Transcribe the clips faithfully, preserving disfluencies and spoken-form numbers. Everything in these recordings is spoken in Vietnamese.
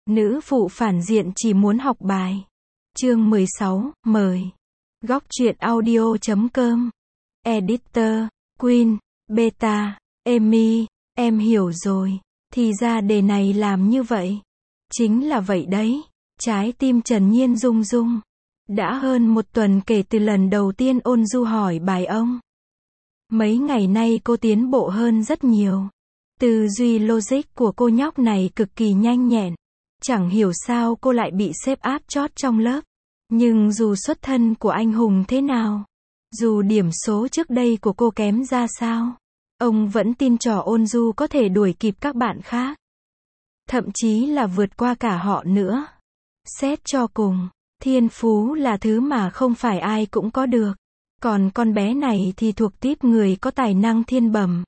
Nữ phụ phản diện chỉ muốn học bài. Chương mười sáu, mời. Góc truyện audio chấm com. Editor, Queen, Beta, Amy, em hiểu rồi. Thì ra đề này làm như vậy. Chính là vậy đấy. Trái tim Trần Nhiên rung rung. Đã hơn một tuần kể từ lần đầu tiên ôn du hỏi bài ông. Mấy ngày nay cô tiến bộ hơn rất nhiều. Tư duy logic của cô nhóc này cực kỳ nhanh nhẹn. Chẳng hiểu sao cô lại bị xếp áp chót trong lớp. Nhưng dù xuất thân của anh hùng thế nào, dù điểm số trước đây của cô kém ra sao, ông vẫn tin trò ôn du có thể đuổi kịp các bạn khác. Thậm chí là vượt qua cả họ nữa. Xét cho cùng, thiên phú là thứ mà không phải ai cũng có được. Còn con bé này thì thuộc típ người có tài năng thiên bẩm.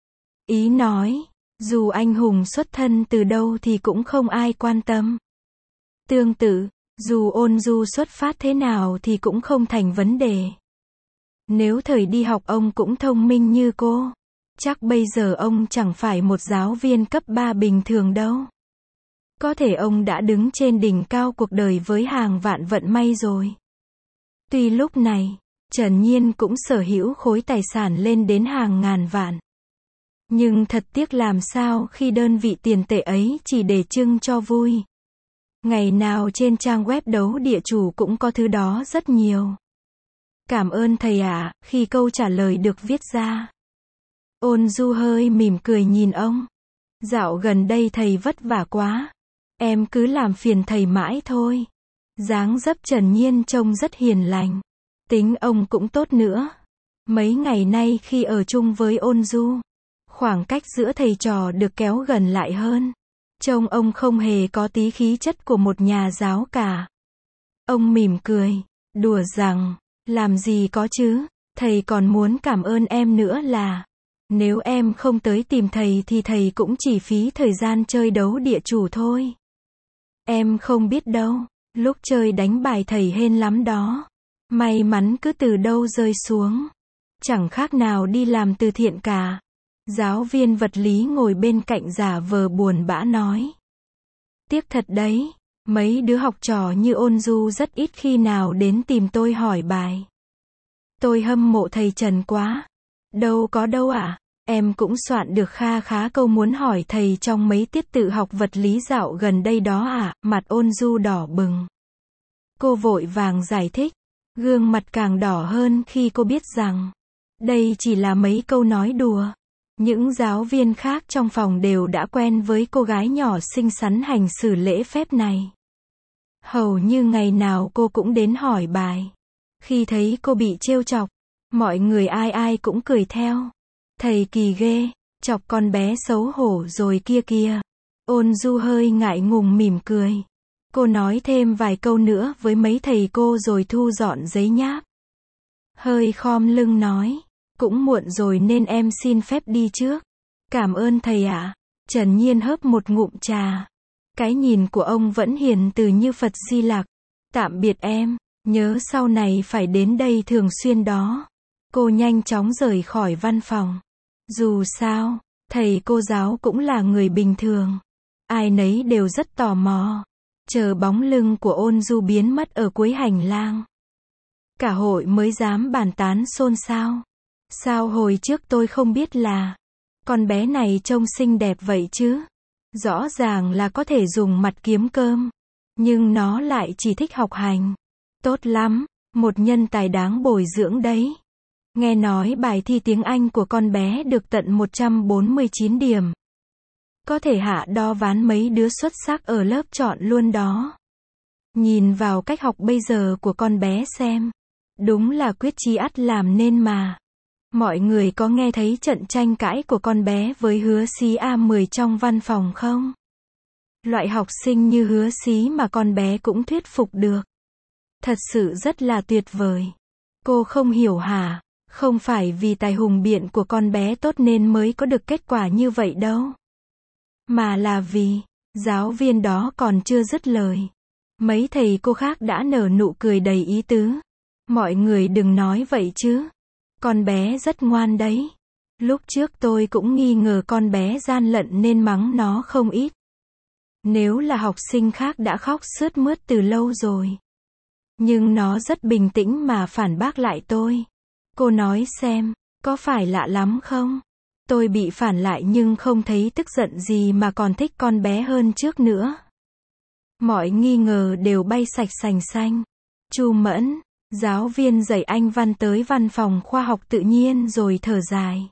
Ý nói, dù anh hùng xuất thân từ đâu thì cũng không ai quan tâm. Tương tự, dù ôn du xuất phát thế nào thì cũng không thành vấn đề. Nếu thời đi học ông cũng thông minh như cô, chắc bây giờ ông chẳng phải một giáo viên cấp ba bình thường đâu. Có thể ông đã đứng trên đỉnh cao cuộc đời với hàng vạn vận may rồi. Tuy lúc này, Trần Nhiên cũng sở hữu khối tài sản lên đến hàng ngàn vạn. Nhưng thật tiếc làm sao khi đơn vị tiền tệ ấy chỉ để trưng cho vui. Ngày nào trên trang web đấu địa chủ cũng có thứ đó rất nhiều. Cảm ơn thầy ạ, khi câu trả lời được viết ra. Ôn du hơi mỉm cười nhìn ông. Dạo gần đây thầy vất vả quá. Em cứ làm phiền thầy mãi thôi. Dáng dấp Trần Nhiên trông rất hiền lành. Tính ông cũng tốt nữa. Mấy ngày nay khi ở chung với ôn du, khoảng cách giữa thầy trò được kéo gần lại hơn. Trông ông không hề có tí khí chất của một nhà giáo cả. Ông mỉm cười, đùa rằng, làm gì có chứ, thầy còn muốn cảm ơn em nữa là, nếu em không tới tìm thầy thì thầy cũng chỉ phí thời gian chơi đấu địa chủ thôi. Em không biết đâu, lúc chơi đánh bài thầy hên lắm đó. May mắn cứ từ đâu rơi xuống. Chẳng khác nào đi làm từ thiện cả. Giáo viên vật lý ngồi bên cạnh giả vờ buồn bã nói. Tiếc thật đấy, mấy đứa học trò như ôn du rất ít khi nào đến tìm tôi hỏi bài. Tôi hâm mộ thầy Trần quá. Đâu có đâu ạ, à? Em cũng soạn được kha khá câu muốn hỏi thầy trong mấy tiết tự học vật lý dạo gần đây đó ạ, à? Mặt ôn du đỏ bừng. Cô vội vàng giải thích, gương mặt càng đỏ hơn khi cô biết rằng, đây chỉ là mấy câu nói đùa. Những giáo viên khác trong phòng đều đã quen với cô gái nhỏ xinh xắn hành xử lễ phép này. Hầu như ngày nào cô cũng đến hỏi bài. Khi thấy cô bị trêu chọc, mọi người ai ai cũng cười theo. Thầy kỳ ghê, chọc con bé xấu hổ rồi kia kìa. Ôn du hơi ngại ngùng mỉm cười. Cô nói thêm vài câu nữa với mấy thầy cô rồi thu dọn giấy nháp. Hơi khom lưng nói. Cũng muộn rồi nên em xin phép đi trước. Cảm ơn thầy ạ. À. Trần Nhiên hớp một ngụm trà. Cái nhìn của ông vẫn hiền từ như Phật Di Lặc. Tạm biệt em, nhớ sau này phải đến đây thường xuyên đó. Cô nhanh chóng rời khỏi văn phòng. Dù sao, thầy cô giáo cũng là người bình thường. Ai nấy đều rất tò mò. Chờ bóng lưng của ôn du biến mất ở cuối hành lang. Cả hội mới dám bàn tán xôn xao. Sao hồi trước tôi không biết là con bé này trông xinh đẹp vậy chứ? Rõ ràng là có thể dùng mặt kiếm cơm, nhưng nó lại chỉ thích học hành. Tốt lắm, một nhân tài đáng bồi dưỡng đấy. Nghe nói bài thi tiếng Anh của con bé được tận một trăm bốn mươi chín điểm. Có thể hạ đo ván mấy đứa xuất sắc ở lớp chọn luôn đó. Nhìn vào cách học bây giờ của con bé xem, đúng là quyết chí ắt làm nên mà. Mọi người có nghe thấy trận tranh cãi của con bé với Hứa Xí A mười trong văn phòng không? Loại học sinh như Hứa Xí mà con bé cũng thuyết phục được. Thật sự rất là tuyệt vời. Cô không hiểu hả? Không phải vì tài hùng biện của con bé tốt nên mới có được kết quả như vậy đâu. Mà là vì, giáo viên đó còn chưa dứt lời. Mấy thầy cô khác đã nở nụ cười đầy ý tứ. Mọi người đừng nói vậy chứ. Con bé rất ngoan đấy. Lúc trước tôi cũng nghi ngờ con bé gian lận nên mắng nó không ít. Nếu là học sinh khác đã khóc sướt mướt từ lâu rồi. Nhưng nó rất bình tĩnh mà phản bác lại tôi. Cô nói xem, có phải lạ lắm không? Tôi bị phản lại nhưng không thấy tức giận gì mà còn thích con bé hơn trước nữa. Mọi nghi ngờ đều bay sạch sành xanh. Chu Mẫn, giáo viên dạy Anh văn tới văn phòng khoa học tự nhiên rồi thở dài.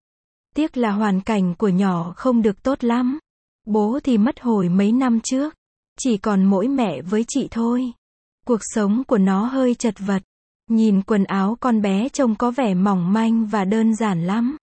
Tiếc là hoàn cảnh của nhỏ không được tốt lắm. Bố thì mất hồi mấy năm trước. Chỉ còn mỗi mẹ với chị thôi. Cuộc sống của nó hơi chật vật. Nhìn quần áo con bé trông có vẻ mỏng manh và đơn giản lắm.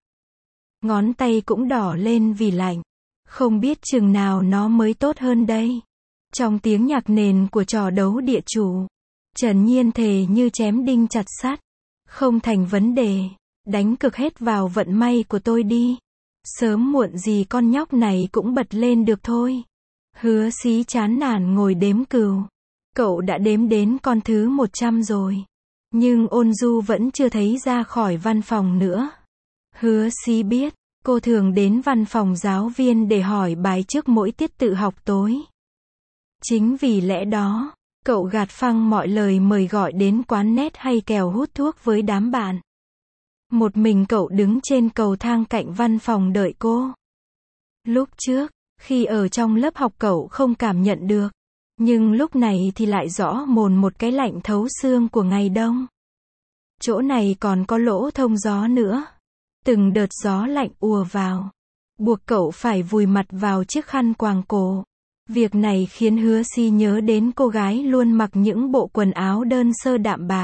Ngón tay cũng đỏ lên vì lạnh. Không biết chừng nào nó mới tốt hơn đây. Trong tiếng nhạc nền của trò đấu địa chủ, Trần Nhiên thề như chém đinh chặt sắt. Không thành vấn đề. Đánh cược hết vào vận may của tôi đi. Sớm muộn gì con nhóc này cũng bật lên được thôi. Hứa Xí chán nản ngồi đếm cừu. Cậu đã đếm đến con thứ một trăm rồi. Nhưng Ôn Du vẫn chưa thấy ra khỏi văn phòng nữa. Hứa Xí biết, cô thường đến văn phòng giáo viên để hỏi bài trước mỗi tiết tự học tối. Chính vì lẽ đó, cậu gạt phăng mọi lời mời gọi đến quán net hay kèo hút thuốc với đám bạn. Một mình cậu đứng trên cầu thang cạnh văn phòng đợi cô. Lúc trước, khi ở trong lớp học cậu không cảm nhận được. Nhưng lúc này thì lại rõ mồn một cái lạnh thấu xương của ngày đông. Chỗ này còn có lỗ thông gió nữa. Từng đợt gió lạnh ùa vào. Buộc cậu phải vùi mặt vào chiếc khăn quàng cổ. Việc này khiến Hứa Xí nhớ đến cô gái luôn mặc những bộ quần áo đơn sơ đạm bạc.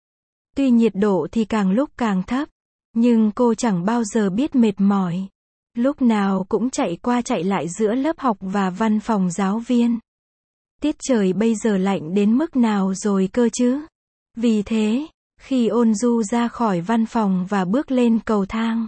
Tuy nhiệt độ thì càng lúc càng thấp. Nhưng cô chẳng bao giờ biết mệt mỏi. Lúc nào cũng chạy qua chạy lại giữa lớp học và văn phòng giáo viên. Tiết trời bây giờ lạnh đến mức nào rồi cơ chứ? Vì thế, khi Ôn Du ra khỏi văn phòng và bước lên cầu thang,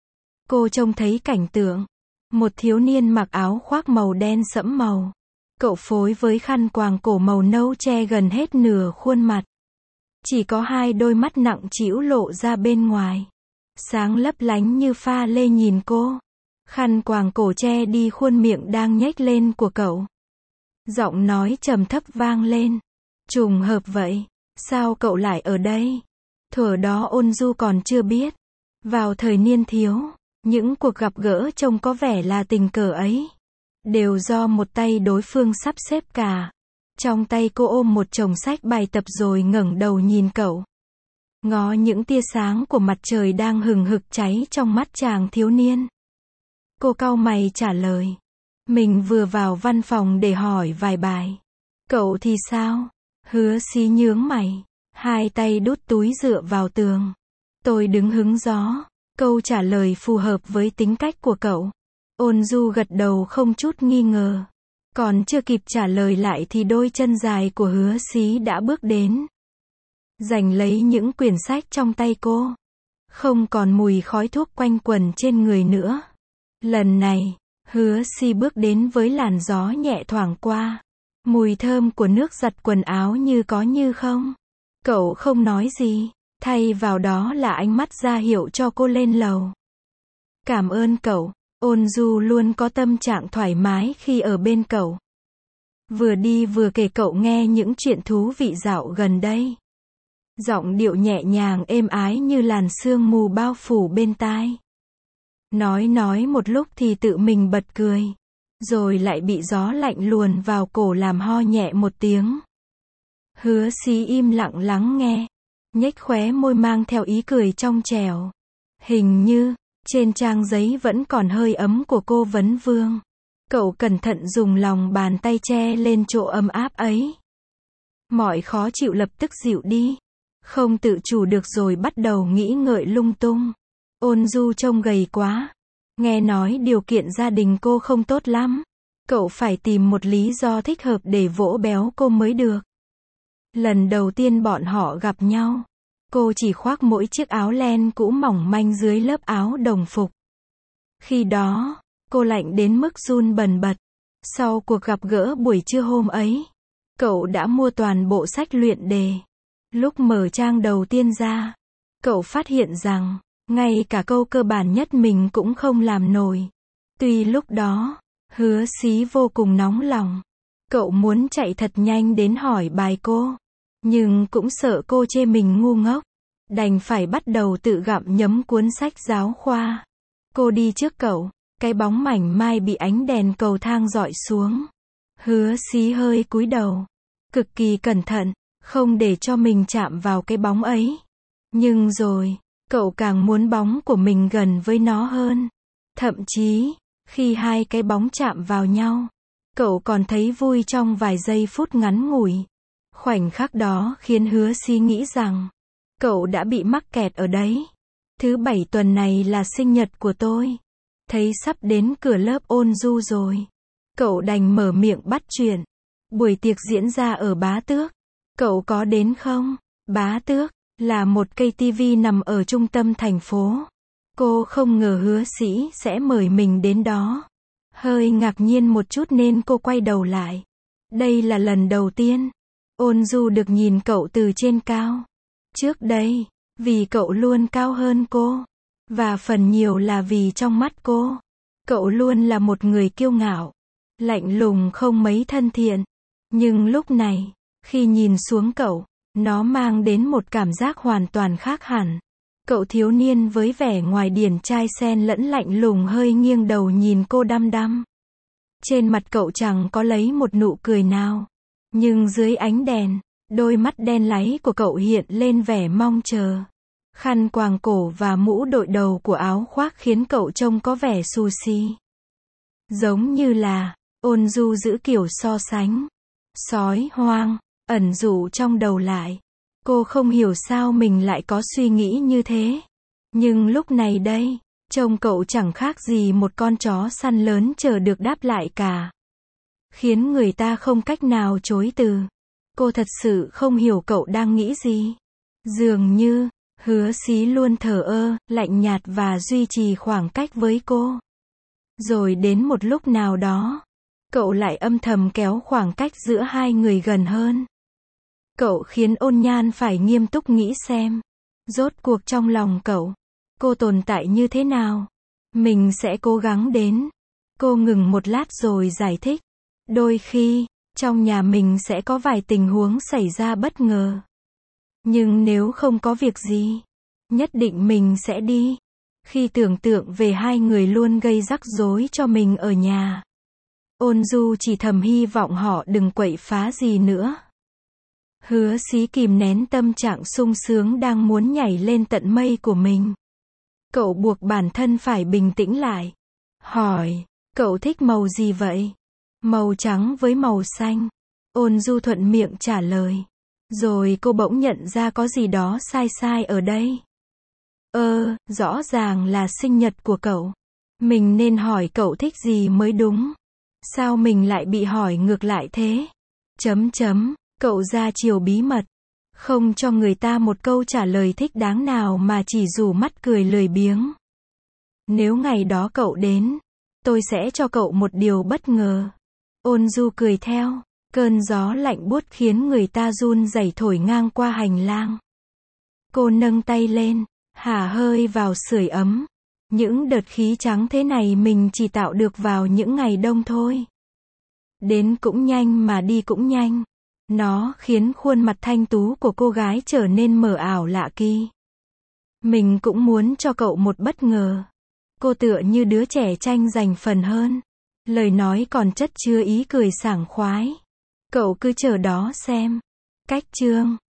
cô trông thấy cảnh tượng. Một thiếu niên mặc áo khoác màu đen sẫm màu. Cậu phối với khăn quàng cổ màu nâu che gần hết nửa khuôn mặt. Chỉ có hai đôi mắt nặng trĩu lộ ra bên ngoài. Sáng lấp lánh như pha lê nhìn cô. Khăn quàng cổ che đi khuôn miệng đang nhếch lên của cậu. Giọng nói trầm thấp vang lên. Trùng hợp vậy. Sao cậu lại ở đây? Thuở đó Ôn Du còn chưa biết. Vào thời niên thiếu, những cuộc gặp gỡ trông có vẻ là tình cờ ấy. Đều do một tay đối phương sắp xếp cả. Trong tay cô ôm một chồng sách bài tập rồi ngẩng đầu nhìn cậu. Ngó những tia sáng của mặt trời đang hừng hực cháy trong mắt chàng thiếu niên. Cô cau mày trả lời. Mình vừa vào văn phòng để hỏi vài bài. Cậu thì sao? Hứa Xí nhướng mày. Hai tay đút túi dựa vào tường. Tôi đứng hứng gió. Câu trả lời phù hợp với tính cách của cậu. Ôn Du gật đầu không chút nghi ngờ. Còn chưa kịp trả lời lại thì đôi chân dài của Hứa Xí đã bước đến. Giành lấy những quyển sách trong tay cô. Không còn mùi khói thuốc quanh quẩn trên người nữa. Lần này, Hứa Xí bước đến với làn gió nhẹ thoảng qua. Mùi thơm của nước giặt quần áo như có như không. Cậu không nói gì, thay vào đó là ánh mắt ra hiệu cho cô lên lầu. Cảm ơn cậu, Ôn Du luôn có tâm trạng thoải mái khi ở bên cậu. Vừa đi vừa kể cậu nghe những chuyện thú vị dạo gần đây. Giọng điệu nhẹ nhàng êm ái như làn sương mù bao phủ bên tai. Nói nói một lúc thì tự mình bật cười. Rồi lại bị gió lạnh luồn vào cổ làm ho nhẹ một tiếng. Hứa Xí im lặng lắng nghe. Nhếch khóe môi mang theo ý cười trong trẻo. Hình như, trên trang giấy vẫn còn hơi ấm của cô vấn vương. Cậu cẩn thận dùng lòng bàn tay che lên chỗ ấm áp ấy. Mọi khó chịu lập tức dịu đi. Không tự chủ được rồi bắt đầu nghĩ ngợi lung tung. Ôn Du trông gầy quá. Nghe nói điều kiện gia đình cô không tốt lắm. Cậu phải tìm một lý do thích hợp để vỗ béo cô mới được. Lần đầu tiên bọn họ gặp nhau, cô chỉ khoác mỗi chiếc áo len cũ mỏng manh dưới lớp áo đồng phục. Khi đó, cô lạnh đến mức run bần bật. Sau cuộc gặp gỡ buổi trưa hôm ấy, cậu đã mua toàn bộ sách luyện đề. Lúc mở trang đầu tiên ra, cậu phát hiện rằng, ngay cả câu cơ bản nhất mình cũng không làm nổi. Tuy lúc đó, Hứa Xí vô cùng nóng lòng. Cậu muốn chạy thật nhanh đến hỏi bài cô. Nhưng cũng sợ cô chê mình ngu ngốc. Đành phải bắt đầu tự gặm nhấm cuốn sách giáo khoa. Cô đi trước cậu. Cái bóng mảnh mai bị ánh đèn cầu thang dọi xuống. Hứa Xí hơi cúi đầu. Cực kỳ cẩn thận. Không để cho mình chạm vào cái bóng ấy. Nhưng rồi, cậu càng muốn bóng của mình gần với nó hơn. Thậm chí, khi hai cái bóng chạm vào nhau, cậu còn thấy vui trong vài giây phút ngắn ngủi. Khoảnh khắc đó khiến Hứa Xí nghĩ rằng, cậu đã bị mắc kẹt ở đấy. Thứ bảy tuần này là sinh nhật của tôi. Thấy sắp đến cửa lớp ôn du rồi. Cậu đành mở miệng bắt chuyện. Buổi tiệc diễn ra ở Bá Tước. Cậu có đến không? Bá Tước là một cây tivi nằm ở trung tâm thành phố. Cô không ngờ Hứa Sĩ sẽ mời mình đến đó. Hơi ngạc nhiên một chút nên cô quay đầu lại. Đây là lần đầu tiên Ôn Du được nhìn cậu từ trên cao. Trước đây, vì cậu luôn cao hơn cô. Và phần nhiều là vì trong mắt cô, cậu luôn là một người kiêu ngạo, lạnh lùng không mấy thân thiện. Nhưng lúc này, khi nhìn xuống cậu, nó mang đến một cảm giác hoàn toàn khác hẳn. Cậu thiếu niên với vẻ ngoài điển trai xen lẫn lạnh lùng hơi nghiêng đầu nhìn cô đăm đăm. Trên mặt cậu chẳng có lấy một nụ cười nào. Nhưng dưới ánh đèn, đôi mắt đen láy của cậu hiện lên vẻ mong chờ. Khăn quàng cổ và mũ đội đầu của áo khoác khiến cậu trông có vẻ xù xì. Giống như là, Ôn Du giữ kiểu so sánh. Sói hoang, ẩn dụ trong đầu lại. Cô không hiểu sao mình lại có suy nghĩ như thế. Nhưng lúc này đây, trông cậu chẳng khác gì một con chó săn lớn chờ được đáp lại cả. Khiến người ta không cách nào chối từ. Cô thật sự không hiểu cậu đang nghĩ gì. Dường như, Hứa Xí luôn thờ ơ, lạnh nhạt và duy trì khoảng cách với cô. Rồi đến một lúc nào đó, cậu lại âm thầm kéo khoảng cách giữa hai người gần hơn. Cậu khiến Ôn Nhan phải nghiêm túc nghĩ xem, rốt cuộc trong lòng cậu, cô tồn tại như thế nào. Mình sẽ cố gắng đến. Cô ngừng một lát rồi giải thích. Đôi khi, trong nhà mình sẽ có vài tình huống xảy ra bất ngờ. Nhưng nếu không có việc gì, nhất định mình sẽ đi. Khi tưởng tượng về hai người luôn gây rắc rối cho mình ở nhà, Ôn Du chỉ thầm hy vọng họ đừng quậy phá gì nữa. Hứa Xí kìm nén tâm trạng sung sướng đang muốn nhảy lên tận mây của mình. Cậu buộc bản thân phải bình tĩnh lại. Hỏi, cậu thích màu gì vậy? Màu trắng với màu xanh. Ôn Du thuận miệng trả lời. Rồi cô bỗng nhận ra có gì đó sai sai ở đây. Ơ, rõ ràng là sinh nhật của cậu. Mình nên hỏi cậu thích gì mới đúng. Sao mình lại bị hỏi ngược lại thế? Chấm chấm, cậu ra chiều bí mật. Không cho người ta một câu trả lời thích đáng nào mà chỉ rủ mắt cười lười biếng. Nếu ngày đó cậu đến, tôi sẽ cho cậu một điều bất ngờ. Ôn Du cười theo. Cơn gió lạnh buốt khiến người ta run rẩy thổi ngang qua hành lang. Cô nâng tay lên, hả hơi vào sưởi ấm. Những đợt khí trắng thế này mình chỉ tạo được vào những ngày đông thôi. Đến cũng nhanh mà đi cũng nhanh. Nó khiến khuôn mặt thanh tú của cô gái trở nên mờ ảo lạ kỳ. Mình cũng muốn cho cậu một bất ngờ. Cô tựa như đứa trẻ tranh giành phần hơn. Lời nói còn chất chứa ý cười sảng khoái. Cậu cứ chờ đó xem. Cách chương